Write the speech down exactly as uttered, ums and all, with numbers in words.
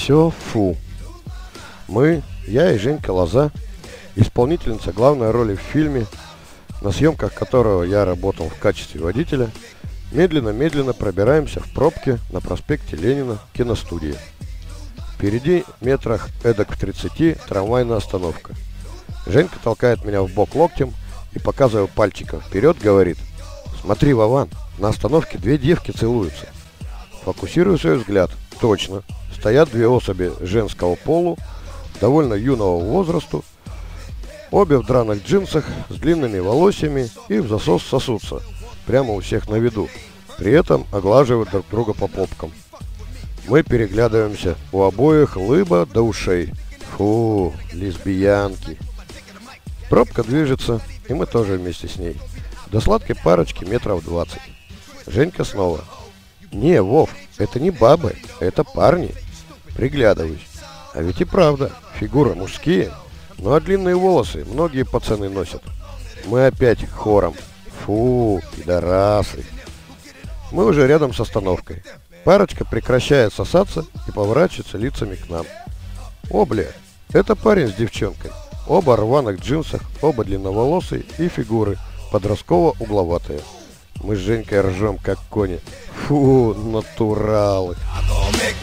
Все фу. Мы, я и Женька Лоза, исполнительница главной роли в фильме, на съемках которого я работал в качестве водителя, медленно-медленно пробираемся в пробке на проспекте Ленина к киностудии. Впереди метрах эдак в тридцати трамвайная остановка. Женька толкает меня в бок локтем и, показывая пальчиком вперед, говорит: «Смотри, Вован, на остановке две девки целуются». Фокусирую свой взгляд. Точно. Стоят две особи женского полу, довольно юного возрасту, обе в драных джинсах, с длинными волосьями и в засос сосутся, прямо у всех на виду, при этом оглаживают друг друга по попкам. Мы переглядываемся, у обоих лыба до ушей. Фу, лесбиянки. Пробка движется, и мы тоже вместе с ней. До сладкой парочки метров двадцать. Женька снова: «Не, Вов, это не бабы, это парни». Приглядываюсь. А ведь и правда, фигуры мужские, ну а длинные волосы многие пацаны носят. Мы опять хором: «Фу, пидорасы». Мы уже рядом с остановкой. Парочка прекращает сосаться и поворачивается лицами к нам. О, бля, это парень с девчонкой. Оба в рваных джинсах, оба длинноволосые и фигуры подростково-угловатые. Мы с Женькой ржем, как кони. Фу, натуралы.